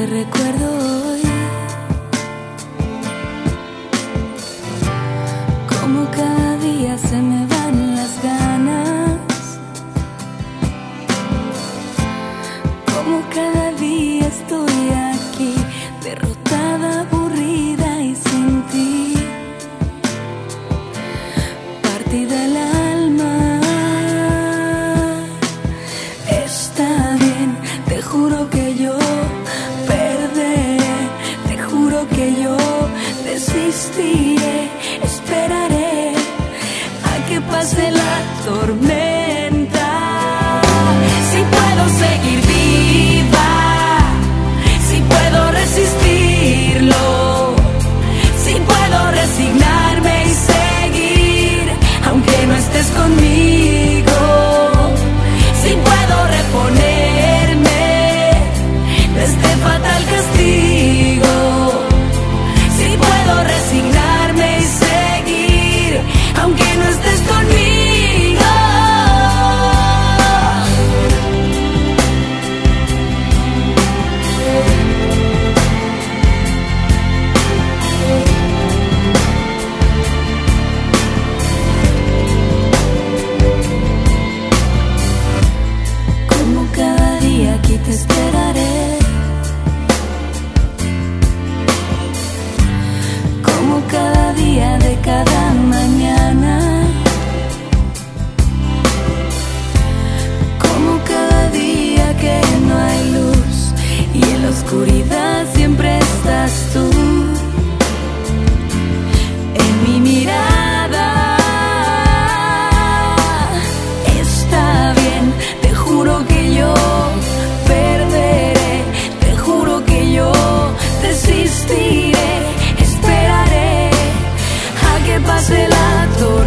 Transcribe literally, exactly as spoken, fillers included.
te recuerdo hoy, como cada día se me van las ganas, como cada día estoy aquí, derrotada, aburrida y sin ti, partida el alma. Está bien, te juro que yo perderé, te juro que yo desistiré, esperaré a que pase la tormenta. Si puedo seguir viva, si puedo resistirlo, si puedo resignarme y seguir, aunque no estés conmigo, si puedo reponerme de este fatal castigo, si puedo resignarme y seguir, aunque no estés conmigo. Como cada día aquí te esperaré, como cada día de cada mañana, como cada día que no hay luz y en la oscuridad siempre estás tú. En mi mirada está bien, te juro que yo perderé, te juro que yo desistiré, esperaré a que pase la tormenta.